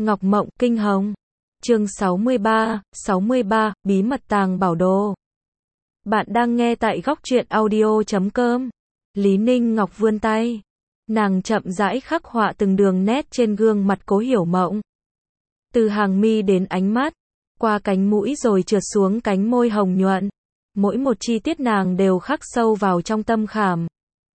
Ngọc Mộng Kinh Hồng. Chương 63, Bí mật tàng bảo đồ. Bạn đang nghe tại góc truyện audio.com. Lý Ninh Ngọc vươn tay. Nàng chậm rãi khắc họa từng đường nét trên gương mặt Cố Hiểu Mộng. Từ hàng mi đến ánh mắt, qua cánh mũi rồi trượt xuống cánh môi hồng nhuận. Mỗi một chi tiết nàng đều khắc sâu vào trong tâm khảm.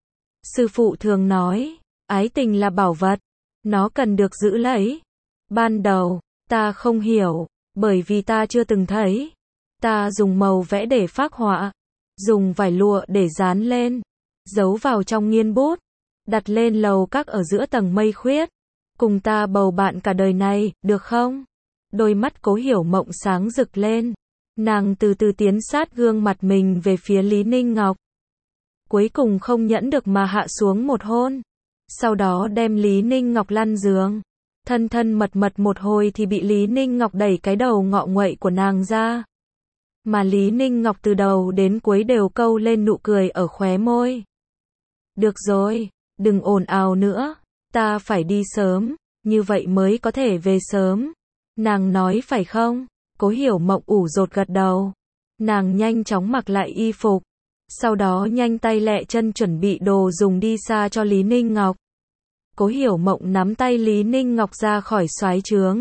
Sư phụ thường nói, ái tình là bảo vật, nó cần được giữ lấy. Ban đầu, ta không hiểu, bởi vì ta chưa từng thấy. Ta dùng màu vẽ để phác họa, dùng vải lụa để dán lên, giấu vào trong nghiên bút, đặt lên lầu các ở giữa tầng mây khuyết. Cùng ta bầu bạn cả đời này, được không? Đôi mắt Cố Hiểu Mộng sáng rực lên. Nàng từ từ tiến sát gương mặt mình về phía Lý Ninh Ngọc. Cuối cùng không nhẫn được mà hạ xuống một hôn. Sau đó đem Lý Ninh Ngọc lăn giường. Thân thân mật mật một hồi thì bị Lý Ninh Ngọc đẩy cái đầu ngọ nguậy của nàng ra. Mà Lý Ninh Ngọc từ đầu đến cuối đều câu lên nụ cười ở khóe môi. Được rồi, đừng ồn ào nữa, ta phải đi sớm, như vậy mới có thể về sớm. Nàng nói phải không? Cố Hiểu Mộng ủ rột gật đầu. Nàng nhanh chóng mặc lại y phục. Sau đó nhanh tay lẹ chân chuẩn bị đồ dùng đi xa cho Lý Ninh Ngọc. Cố Hiểu Mộng nắm tay Lý Ninh Ngọc ra khỏi xoáy trướng.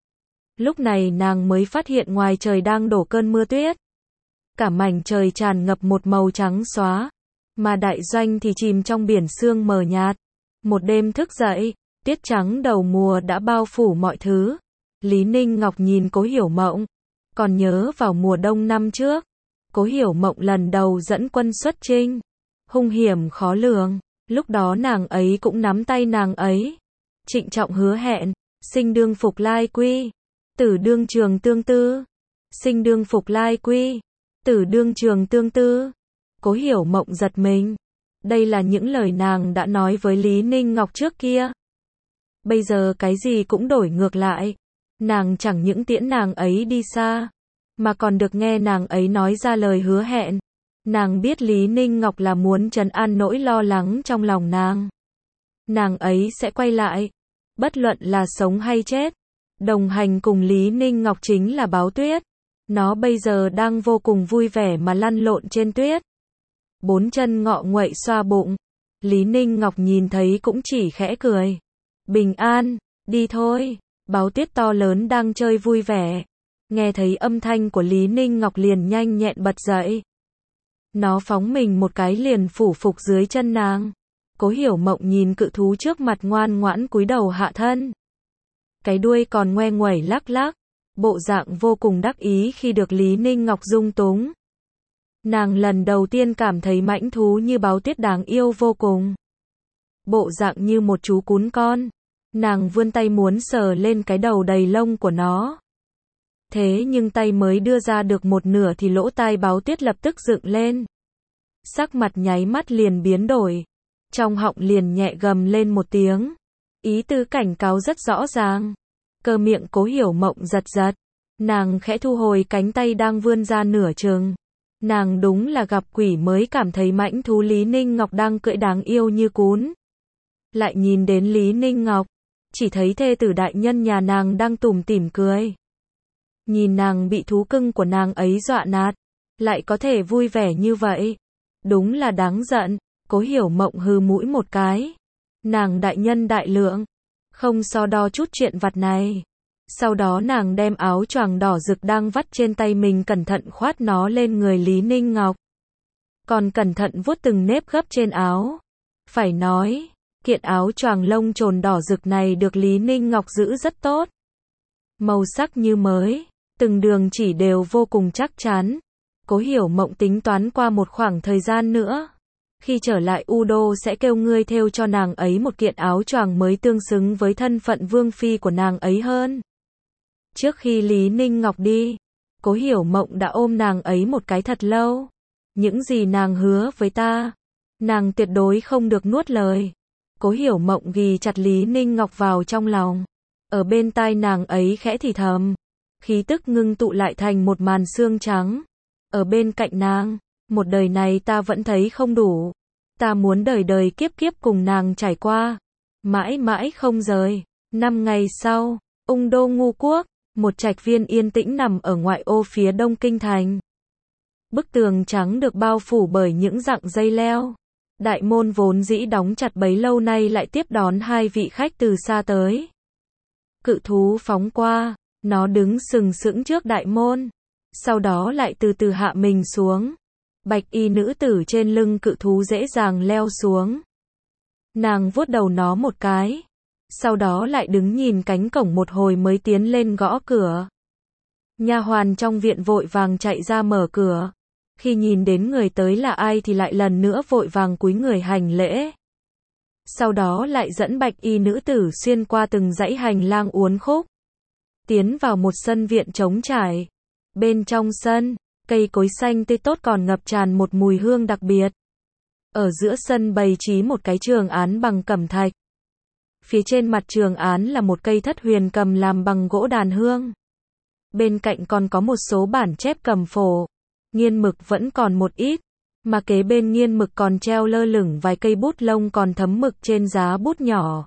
Lúc này nàng mới phát hiện ngoài trời đang đổ cơn mưa tuyết. Cả mảnh trời tràn ngập một màu trắng xóa. Mà đại doanh thì chìm trong biển sương mờ nhạt. Một đêm thức dậy, tuyết trắng đầu mùa đã bao phủ mọi thứ. Lý Ninh Ngọc nhìn Cố Hiểu Mộng. Còn nhớ vào mùa đông năm trước, Cố Hiểu Mộng lần đầu dẫn quân xuất chinh. Hung hiểm khó lường, lúc đó nàng ấy cũng nắm tay nàng ấy. Trịnh trọng hứa hẹn, sinh đương phục lai quy, tử đương trường tương tư. Sinh đương phục lai quy, tử đương trường tương tư. Cố Hiểu Mộng giật mình. Đây là những lời nàng đã nói với Lý Ninh Ngọc trước kia. Bây giờ cái gì cũng đổi ngược lại. Nàng chẳng những tiễn nàng ấy đi xa, mà còn được nghe nàng ấy nói ra lời hứa hẹn. Nàng biết Lý Ninh Ngọc là muốn trấn an nỗi lo lắng trong lòng nàng. Nàng ấy sẽ quay lại, bất luận là sống hay chết. Đồng hành cùng Lý Ninh Ngọc chính là Báo Tuyết. Nó bây giờ đang vô cùng vui vẻ mà lăn lộn trên tuyết. Bốn chân ngọ nguậy xoa bụng. Lý Ninh Ngọc nhìn thấy cũng chỉ khẽ cười. Bình an, đi thôi. Báo Tuyết to lớn đang chơi vui vẻ. Nghe thấy âm thanh của Lý Ninh Ngọc liền nhanh nhẹn bật dậy. Nó phóng mình một cái liền phủ phục dưới chân nàng. Cố Hiểu Mộng nhìn cự thú trước mặt ngoan ngoãn cúi đầu hạ thân. Cái đuôi còn ngoe nguẩy lắc lắc. Bộ dạng vô cùng đắc ý khi được Lý Ninh Ngọc dung túng. Nàng lần đầu tiên cảm thấy mãnh thú như Báo Tuyết đáng yêu vô cùng. Bộ dạng như một chú cún con. Nàng vươn tay muốn sờ lên cái đầu đầy lông của nó. Thế nhưng tay mới đưa ra được một nửa thì lỗ tai Báo Tuyết lập tức dựng lên. Sắc mặt nháy mắt liền biến đổi. Trong họng liền nhẹ gầm lên một tiếng. Ý tứ cảnh cáo rất rõ ràng. Cơ miệng Cố Hiểu Mộng giật giật. Nàng khẽ thu hồi cánh tay đang vươn ra nửa chừng. Nàng đúng là gặp quỷ mới cảm thấy mãnh thú Lý Ninh Ngọc đang cưỡi đáng yêu như cún. Lại nhìn đến Lý Ninh Ngọc, chỉ thấy thê tử đại nhân nhà nàng đang tủm tỉm cười. Nhìn nàng bị thú cưng của nàng ấy dọa nạt, lại có thể vui vẻ như vậy. Đúng là đáng giận. Cố Hiểu Mộng hừ mũi một cái. Nàng đại nhân đại lượng, không so đo chút chuyện vặt này. Sau đó nàng đem áo choàng đỏ rực đang vắt trên tay mình cẩn thận khoát nó lên người Lý Ninh Ngọc. Còn cẩn thận vuốt từng nếp gấp trên áo. Phải nói, kiện áo choàng lông trồn đỏ rực này được Lý Ninh Ngọc giữ rất tốt. Màu sắc như mới, từng đường chỉ đều vô cùng chắc chắn. Cố Hiểu Mộng tính toán qua một khoảng thời gian nữa. Khi trở lại U Đô sẽ kêu ngươi thêu cho nàng ấy một kiện áo choàng mới tương xứng với thân phận vương phi của nàng ấy hơn. Trước khi Lý Ninh Ngọc đi, Cố Hiểu Mộng đã ôm nàng ấy một cái thật lâu. Những gì nàng hứa với ta, nàng tuyệt đối không được nuốt lời. Cố Hiểu Mộng ghì chặt Lý Ninh Ngọc vào trong lòng. Ở bên tai nàng ấy khẽ thì thầm. Khí tức ngưng tụ lại thành một màn xương trắng. Ở bên cạnh nàng, một đời này ta vẫn thấy không đủ. Ta muốn đời đời kiếp kiếp cùng nàng trải qua. Mãi mãi không rời. 5 ngày sau, Ung đô Ngu quốc, một trạch viên yên tĩnh nằm ở ngoại ô phía đông kinh thành. Bức tường trắng được bao phủ bởi những rặng dây leo. Đại môn vốn dĩ đóng chặt bấy lâu nay lại tiếp đón hai vị khách từ xa tới. Cự thú phóng qua, nó đứng sừng sững trước đại môn, sau đó lại từ từ hạ mình xuống. Bạch y nữ tử trên lưng cự thú dễ dàng leo xuống. Nàng vuốt đầu nó một cái, sau đó lại đứng nhìn cánh cổng một hồi mới tiến lên gõ cửa. Nha hoàn trong viện vội vàng chạy ra mở cửa. Khi nhìn đến người tới là ai thì lại lần nữa vội vàng cúi người hành lễ. Sau đó lại dẫn bạch y nữ tử xuyên qua từng dãy hành lang uốn khúc, tiến vào một sân viện trống trải. Bên trong sân, cây cối xanh tươi tốt còn ngập tràn một mùi hương đặc biệt. Ở giữa sân bày trí một cái trường án bằng cẩm thạch. Phía trên mặt trường án là một cây thất huyền cầm làm bằng gỗ đàn hương. Bên cạnh còn có một số bản chép cầm phổ. Nghiên mực vẫn còn một ít, mà kế bên nghiên mực còn treo lơ lửng vài cây bút lông còn thấm mực trên giá bút nhỏ.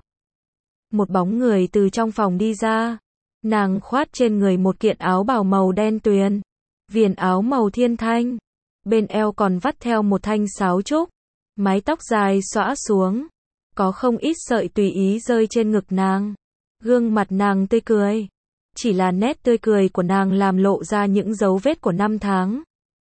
Một bóng người từ trong phòng đi ra. Nàng khoát trên người một kiện áo bào màu đen tuyền, viền áo màu thiên thanh. Bên eo còn vắt theo một thanh sáo trúc. Mái tóc dài xõa xuống, có không ít sợi tùy ý rơi trên ngực nàng. Gương mặt nàng tươi cười. Chỉ là nét tươi cười của nàng làm lộ ra những dấu vết của năm tháng.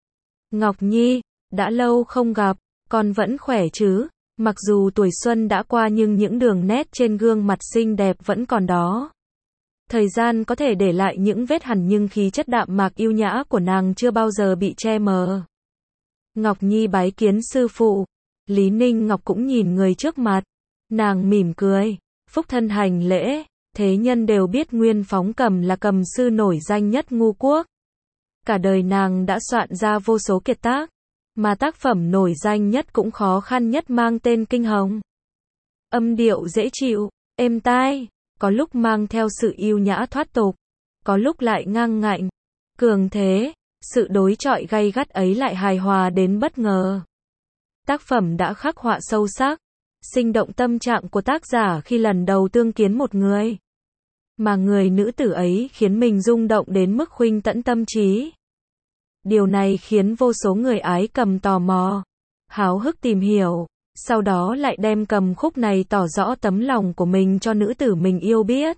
Ngọc Nhi, đã lâu không gặp, con vẫn khỏe chứ? Mặc dù tuổi xuân đã qua nhưng những đường nét trên gương mặt xinh đẹp vẫn còn đó. Thời gian có thể để lại những vết hằn nhưng khí chất đạm mạc yêu nhã của nàng chưa bao giờ bị che mờ. Ngọc Nhi bái kiến sư phụ. Lý Ninh Ngọc cũng nhìn người trước mặt. Nàng mỉm cười, phúc thân hành lễ. Thế nhân đều biết Nguyên Phóng Cầm là cầm sư nổi danh nhất Ngu quốc. Cả đời nàng đã soạn ra vô số kiệt tác, mà tác phẩm nổi danh nhất cũng khó khăn nhất mang tên Kinh Hồng. Âm điệu dễ chịu, êm tai, có lúc mang theo sự yêu nhã thoát tục, có lúc lại ngang ngạnh, cường thế, sự đối chọi gay gắt ấy lại hài hòa đến bất ngờ. Tác phẩm đã khắc họa sâu sắc, sinh động tâm trạng của tác giả khi lần đầu tương kiến một người. Mà người nữ tử ấy khiến mình rung động đến mức khuynh tẫn tâm trí. Điều này khiến vô số người ái cầm tò mò, háo hức tìm hiểu, sau đó lại đem cầm khúc này tỏ rõ tấm lòng của mình cho nữ tử mình yêu biết.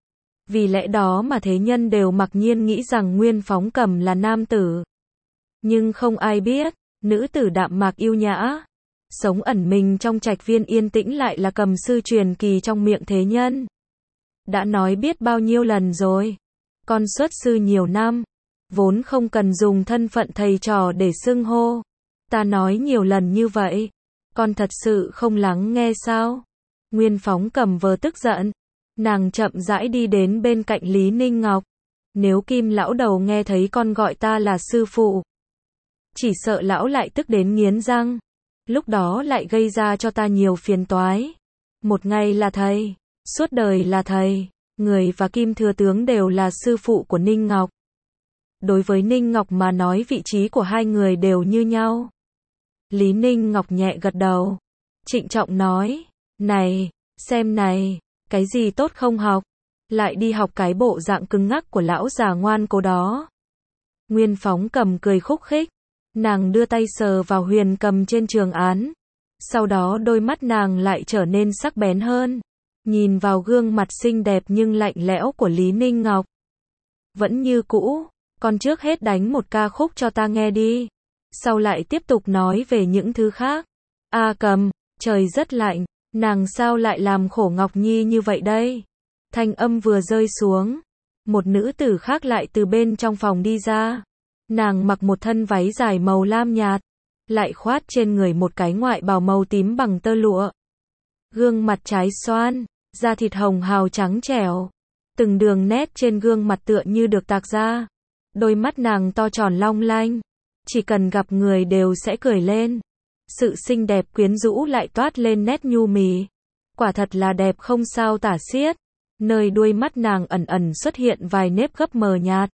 Vì lẽ đó mà thế nhân đều mặc nhiên nghĩ rằng Nguyên Phóng Cầm là nam tử. Nhưng không ai biết, nữ tử đạm mạc yêu nhã, sống ẩn mình trong trạch viên yên tĩnh lại là cầm sư truyền kỳ trong miệng thế nhân. Đã nói biết bao nhiêu lần rồi, con xuất sư nhiều năm, vốn không cần dùng thân phận thầy trò để xưng hô. Ta nói nhiều lần như vậy, con thật sự không lắng nghe sao? Nguyên Phóng Cầm vờ tức giận, nàng chậm rãi đi đến bên cạnh Lý Ninh Ngọc. Nếu Kim lão đầu nghe thấy con gọi ta là sư phụ, chỉ sợ lão lại tức đến nghiến răng, lúc đó lại gây ra cho ta nhiều phiền toái. Một ngày là thầy, suốt đời là thầy. Người và Kim thừa tướng đều là sư phụ của Ninh Ngọc. Đối với Ninh Ngọc mà nói vị trí của hai người đều như nhau. Lý Ninh Ngọc nhẹ gật đầu, trịnh trọng nói, này, xem này, cái gì tốt không học, lại đi học cái bộ dạng cứng ngắc của lão già ngoan cố đó. Nguyên Phóng Cầm cười khúc khích, nàng đưa tay sờ vào huyền cầm trên trường án, sau đó đôi mắt nàng lại trở nên sắc bén hơn, nhìn vào gương mặt xinh đẹp nhưng lạnh lẽo của Lý Ninh Ngọc. Vẫn như cũ, con trước hết đánh một ca khúc cho ta nghe đi, sau lại tiếp tục nói về những thứ khác. A Cầm, trời rất lạnh, nàng sao lại làm khổ Ngọc Nhi như vậy đây? Thanh âm vừa rơi xuống, một nữ tử khác lại từ bên trong phòng đi ra. Nàng mặc một thân váy dài màu lam nhạt, lại khoát trên người một cái ngoại bào màu tím bằng tơ lụa. Gương mặt trái xoan, da thịt hồng hào trắng trẻo, từng đường nét trên gương mặt tựa như được tạc ra. Đôi mắt nàng to tròn long lanh, chỉ cần gặp người đều sẽ cười lên. Sự xinh đẹp quyến rũ lại toát lên nét nhu mì. Quả thật là đẹp không sao tả xiết. Nơi đuôi mắt nàng ẩn ẩn xuất hiện vài nếp gấp mờ nhạt.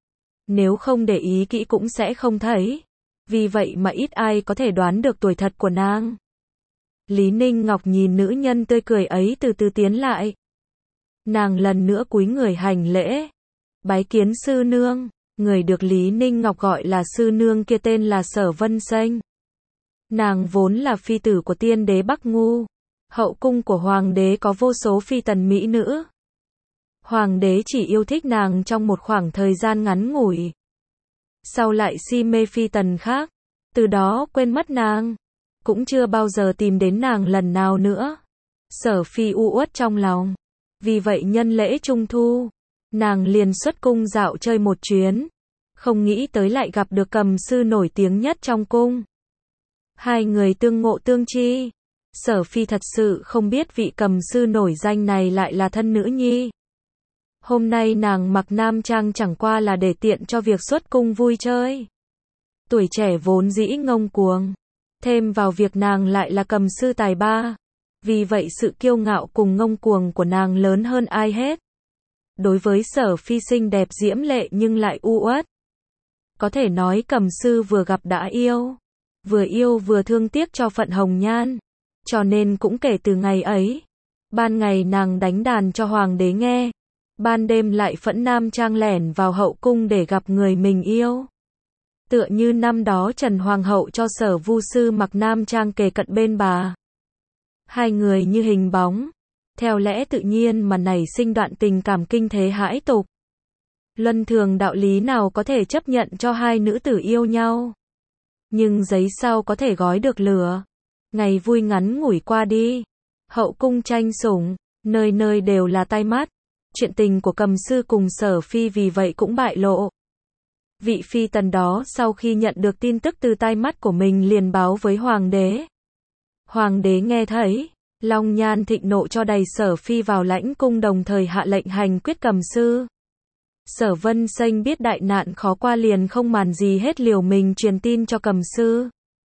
Nếu không để ý kỹ cũng sẽ không thấy. Vì vậy mà ít ai có thể đoán được tuổi thật của nàng. Lý Ninh Ngọc nhìn nữ nhân tươi cười ấy từ từ tiến lại. Nàng lần nữa cúi người hành lễ. Bái kiến sư nương. Người được Lý Ninh Ngọc gọi là sư nương kia tên là Sở Vân Xanh. Nàng vốn là phi tử của tiên đế Bắc Ngu. Hậu cung của hoàng đế có vô số phi tần mỹ nữ. Hoàng đế chỉ yêu thích nàng trong một khoảng thời gian ngắn ngủi. Sau lại si mê phi tần khác. Từ đó quên mất nàng. Cũng chưa bao giờ tìm đến nàng lần nào nữa. Sở phi u uất trong lòng. Vì vậy nhân lễ trung thu, nàng liền xuất cung dạo chơi một chuyến. Không nghĩ tới lại gặp được cầm sư nổi tiếng nhất trong cung. Hai người tương ngộ tương chi. Sở phi thật sự không biết vị cầm sư nổi danh này lại là thân nữ nhi. Hôm nay nàng mặc nam trang chẳng qua là để tiện cho việc xuất cung vui chơi. Tuổi trẻ vốn dĩ ngông cuồng. Thêm vào việc nàng lại là cầm sư tài ba. Vì vậy sự kiêu ngạo cùng ngông cuồng của nàng lớn hơn ai hết. Đối với Sở phi xinh đẹp diễm lệ nhưng lại u uất. Có thể nói cầm sư vừa gặp đã yêu. Yêu vừa thương tiếc cho phận hồng nhan. Cho nên cũng kể từ ngày ấy. Ban ngày nàng đánh đàn cho hoàng đế nghe. Ban đêm lại phẫn nam trang lẻn vào hậu cung để gặp người mình yêu. Tựa như năm đó Trần Hoàng hậu cho Sở vu sư mặc nam trang kề cận bên bà. Hai người như hình bóng. Theo lẽ tự nhiên mà nảy sinh đoạn tình cảm kinh thế hãi tục. Luân thường đạo lý nào có thể chấp nhận cho hai nữ tử yêu nhau. Nhưng giấy sao có thể gói được lửa. Ngày vui ngắn ngủi qua đi. Hậu cung tranh sủng, nơi nơi đều là tai mắt. Chuyện tình của cầm sư cùng Sở phi vì vậy cũng bại lộ. Vị phi tần đó sau khi nhận được tin tức từ tai mắt của mình liền báo với hoàng đế. Hoàng đế nghe thấy, long nhan thịnh nộ cho đầy Sở phi vào lãnh cung đồng thời hạ lệnh hành quyết cầm sư. Sở Vân Xanh biết đại nạn khó qua liền không màn gì hết liều mình truyền tin cho cầm sư.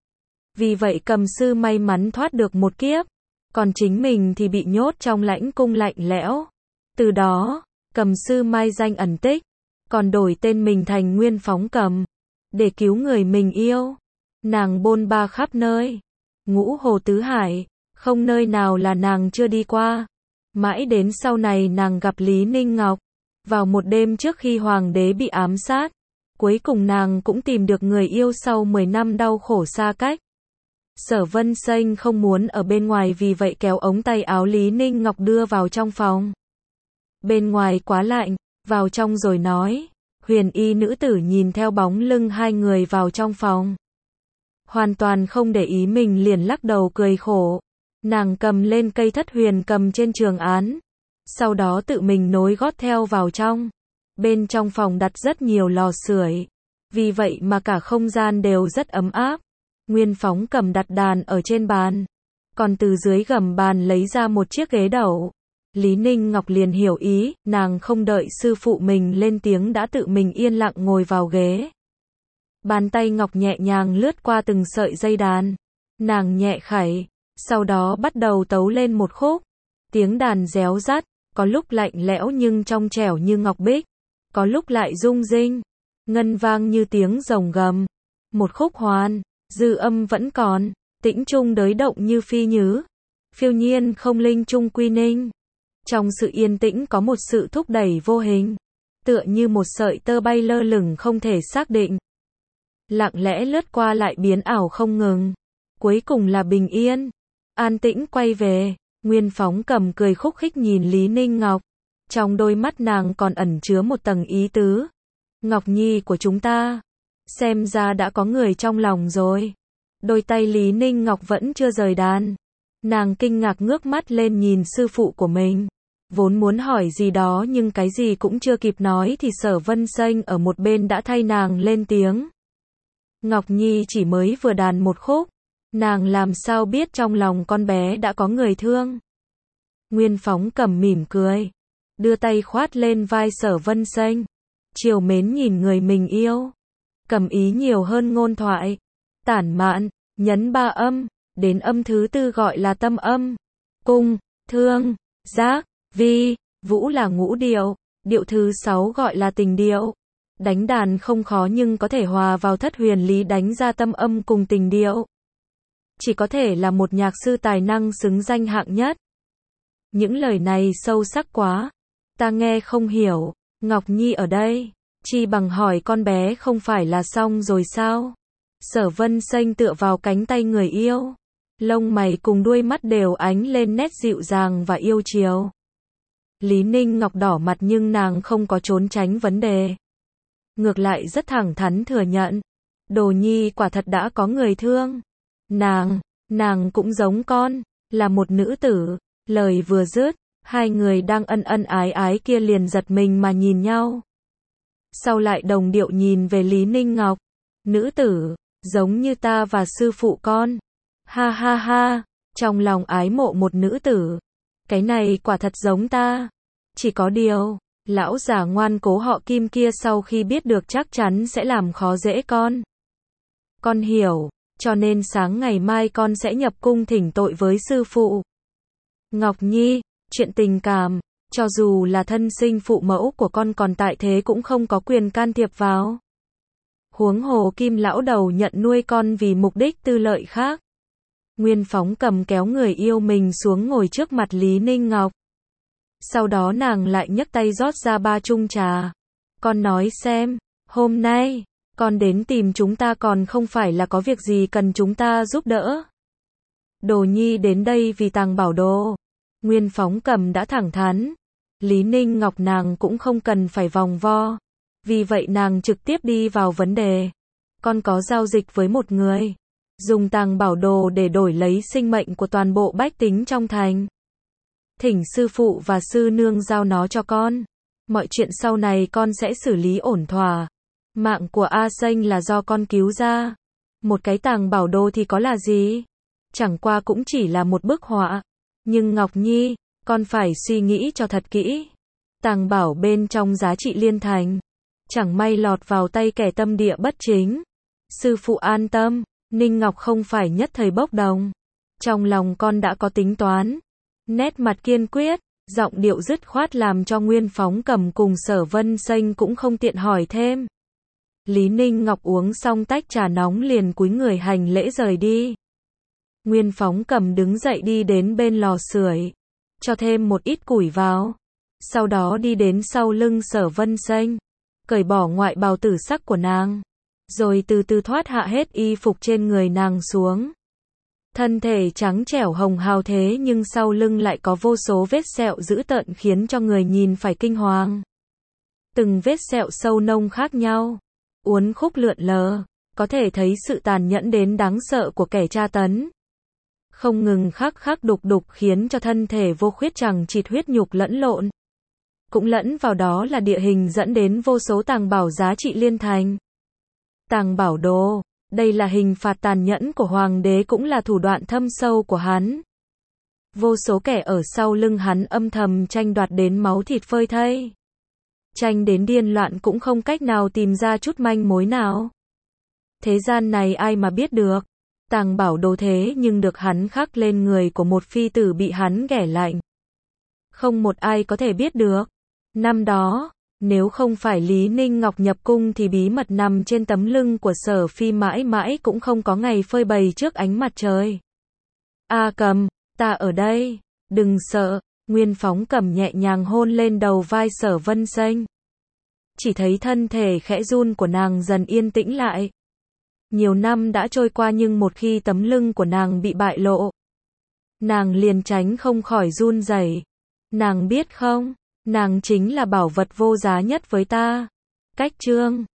Vì vậy cầm sư may mắn thoát được một kiếp, còn chính mình thì bị nhốt trong lãnh cung lạnh lẽo. Từ đó, cầm sư mai danh ẩn tích, còn đổi tên mình thành Nguyên Phóng Cầm, để cứu người mình yêu. Nàng bôn ba khắp nơi, ngũ hồ tứ hải, không nơi nào là nàng chưa đi qua. Mãi đến sau này nàng gặp Lý Ninh Ngọc, vào một đêm trước khi hoàng đế bị ám sát. Cuối cùng nàng cũng tìm được người yêu sau 10 năm đau khổ xa cách. Sở Vân Xanh không muốn ở bên ngoài vì vậy kéo ống tay áo Lý Ninh Ngọc đưa vào trong phòng. Bên ngoài quá lạnh, vào trong rồi nói. Huyền y nữ tử nhìn theo bóng lưng hai người vào trong phòng. Hoàn toàn không để ý mình liền lắc đầu cười khổ. Nàng cầm lên cây thất huyền cầm trên trường án. Sau đó tự mình nối gót theo vào trong. Bên trong phòng đặt rất nhiều lò sưởi. Vì vậy mà cả không gian đều rất ấm áp. Nguyên Phóng Cầm đặt đàn ở trên bàn. Còn từ dưới gầm bàn lấy ra một chiếc ghế đẩu. Lý Ninh Ngọc liền hiểu ý, nàng không đợi sư phụ mình lên tiếng đã tự mình yên lặng ngồi vào ghế. Bàn tay ngọc nhẹ nhàng lướt qua từng sợi dây đàn. Nàng nhẹ khẩy, sau đó bắt đầu tấu lên một khúc. Tiếng đàn réo rắt, có lúc lạnh lẽo nhưng trong trẻo như ngọc bích, có lúc lại rung rinh, ngân vang như tiếng rồng gầm. Một khúc hoàn, dư âm vẫn còn, tĩnh trung đới động như phi nhứ, phiêu nhiên không linh trung quy ninh. Trong sự yên tĩnh có một sự thúc đẩy vô hình, tựa như một sợi tơ bay lơ lửng không thể xác định. Lặng lẽ lướt qua lại biến ảo không ngừng. Cuối cùng là bình yên, an tĩnh quay về. Nguyên Phóng Cầm cười khúc khích nhìn Lý Ninh Ngọc. Trong đôi mắt nàng còn ẩn chứa một tầng ý tứ. Ngọc Nhi của chúng ta, xem ra đã có người trong lòng rồi. Đôi tay Lý Ninh Ngọc vẫn chưa rời đàn. Nàng kinh ngạc ngước mắt lên nhìn sư phụ của mình. Vốn muốn hỏi gì đó nhưng cái gì cũng chưa kịp nói thì Sở Vân Xanh ở một bên đã thay nàng lên tiếng. Ngọc Nhi chỉ mới vừa đàn một khúc. Nàng làm sao biết trong lòng con bé đã có người thương. Nguyên Phóng Cầm mỉm cười, đưa tay khoát lên vai Sở Vân Xanh, trìu mến nhìn người mình yêu. Cầm ý nhiều hơn ngôn thoại. Tản mạn, nhấn 3 âm, đến âm thứ 4 gọi là tâm âm. Cung, thương, giác, vi, vũ là ngũ điệu, điệu thứ 6 gọi là tình điệu. Đánh đàn không khó nhưng có thể hòa vào thất huyền lý đánh ra tâm âm cùng tình điệu. Chỉ có thể là một nhạc sư tài năng xứng danh hạng nhất. Những lời này sâu sắc quá, Ta nghe không hiểu, Ngọc Nhi ở đây, chi bằng hỏi con bé không phải là xong rồi sao? Sở Vân Xanh tựa vào cánh tay người yêu, lông mày cùng đuôi mắt đều ánh lên nét dịu dàng và yêu chiều. Lý Ninh Ngọc đỏ mặt nhưng nàng không có trốn tránh vấn đề. Ngược lại rất thẳng thắn thừa nhận. Đồ Nhi quả thật đã có người thương. Nàng cũng giống con, là một nữ tử. Lời vừa dứt, hai người đang ân ân ái ái kia liền giật mình mà nhìn nhau. Sau lại đồng điệu nhìn về Lý Ninh Ngọc. Nữ tử, giống như ta và sư phụ con. Ha ha ha, trong lòng ái mộ một nữ tử. Cái này quả thật giống ta. Chỉ có điều, lão già ngoan cố họ Kim kia sau khi biết được chắc chắn sẽ làm khó dễ con. Con hiểu, cho nên sáng ngày mai con sẽ nhập cung thỉnh tội với sư phụ. Ngọc Nhi, chuyện tình cảm, cho dù là thân sinh phụ mẫu của con còn tại thế cũng không có quyền can thiệp vào. Huống hồ Kim lão đầu nhận nuôi con vì mục đích tư lợi khác. Nguyên Phóng Cầm kéo người yêu mình xuống ngồi trước mặt Lý Ninh Ngọc. Sau đó nàng lại nhấc tay rót ra 3 chung trà. Con nói xem, hôm nay, con đến tìm chúng ta còn không phải là có việc gì cần chúng ta giúp đỡ. Đồ Nhi đến đây vì Tàng Bảo Đồ. Nguyên Phóng Cầm đã thẳng thắn. Lý Ninh Ngọc nàng cũng không cần phải vòng vo. Vì vậy nàng trực tiếp đi vào vấn đề. Con có giao dịch với một người. Dùng Tàng Bảo Đồ để đổi lấy sinh mệnh của toàn bộ bách tính trong thành. Thỉnh sư phụ và sư nương giao nó cho con. Mọi chuyện sau này con sẽ xử lý ổn thỏa. Mạng của A Xanh là do con cứu ra. Một cái Tàng Bảo Đồ thì có là gì? Chẳng qua cũng chỉ là một bức họa. Nhưng Ngọc Nhi, con phải suy nghĩ cho thật kỹ. Tàng bảo bên trong giá trị liên thành. Chẳng may lọt vào tay kẻ tâm địa bất chính. Sư phụ an tâm, Ninh Ngọc không phải nhất thời bốc đồng. Trong lòng con đã có tính toán. Nét mặt kiên quyết, giọng điệu dứt khoát làm cho Nguyên Phóng Cầm cùng Sở Vân Xanh cũng không tiện hỏi thêm. Lý Ninh Ngọc uống xong tách trà nóng liền cúi người hành lễ rời đi. Nguyên Phóng Cầm đứng dậy đi đến bên lò sưởi, cho thêm một ít củi vào. Sau đó đi đến sau lưng Sở Vân Xanh, cởi bỏ ngoại bào tử sắc của nàng, rồi từ từ thoát hạ hết y phục trên người nàng xuống. Thân thể trắng trẻo hồng hào thế nhưng sau lưng lại có vô số vết sẹo dữ tợn khiến cho người nhìn phải kinh hoàng. Từng vết sẹo sâu nông khác nhau, uốn khúc lượn lờ, có thể thấy sự tàn nhẫn đến đáng sợ của kẻ tra tấn. Không ngừng khắc khắc đục đục khiến cho thân thể vô khuyết chằng chịt huyết nhục lẫn lộn. Cũng lẫn vào đó là địa hình dẫn đến vô số tàng bảo giá trị liên thành. Tàng Bảo Đồ, đây là hình phạt tàn nhẫn của hoàng đế cũng là thủ đoạn thâm sâu của hắn. Vô số kẻ ở sau lưng hắn âm thầm tranh đoạt đến máu thịt phơi thây. Tranh đến điên loạn cũng không cách nào tìm ra chút manh mối nào. Thế gian này ai mà biết được. Tàng Bảo Đồ thế nhưng được hắn khắc lên người của một phi tử bị hắn ghẻ lạnh. Không một ai có thể biết được. Năm đó, nếu không phải Lý Ninh Ngọc nhập cung thì bí mật nằm trên tấm lưng của Sở Phi mãi mãi cũng không có ngày phơi bày trước ánh mặt trời. A Cầm, ta ở đây, đừng sợ. Nguyên Phóng Cầm nhẹ nhàng hôn lên đầu vai Sở Vân Xanh. Chỉ thấy thân thể khẽ run của nàng dần yên tĩnh lại. Nhiều năm đã trôi qua nhưng một khi tấm lưng của nàng bị bại lộ, nàng liền tránh không khỏi run rẩy. Nàng biết không, nàng chính là bảo vật vô giá nhất với ta. Cách chương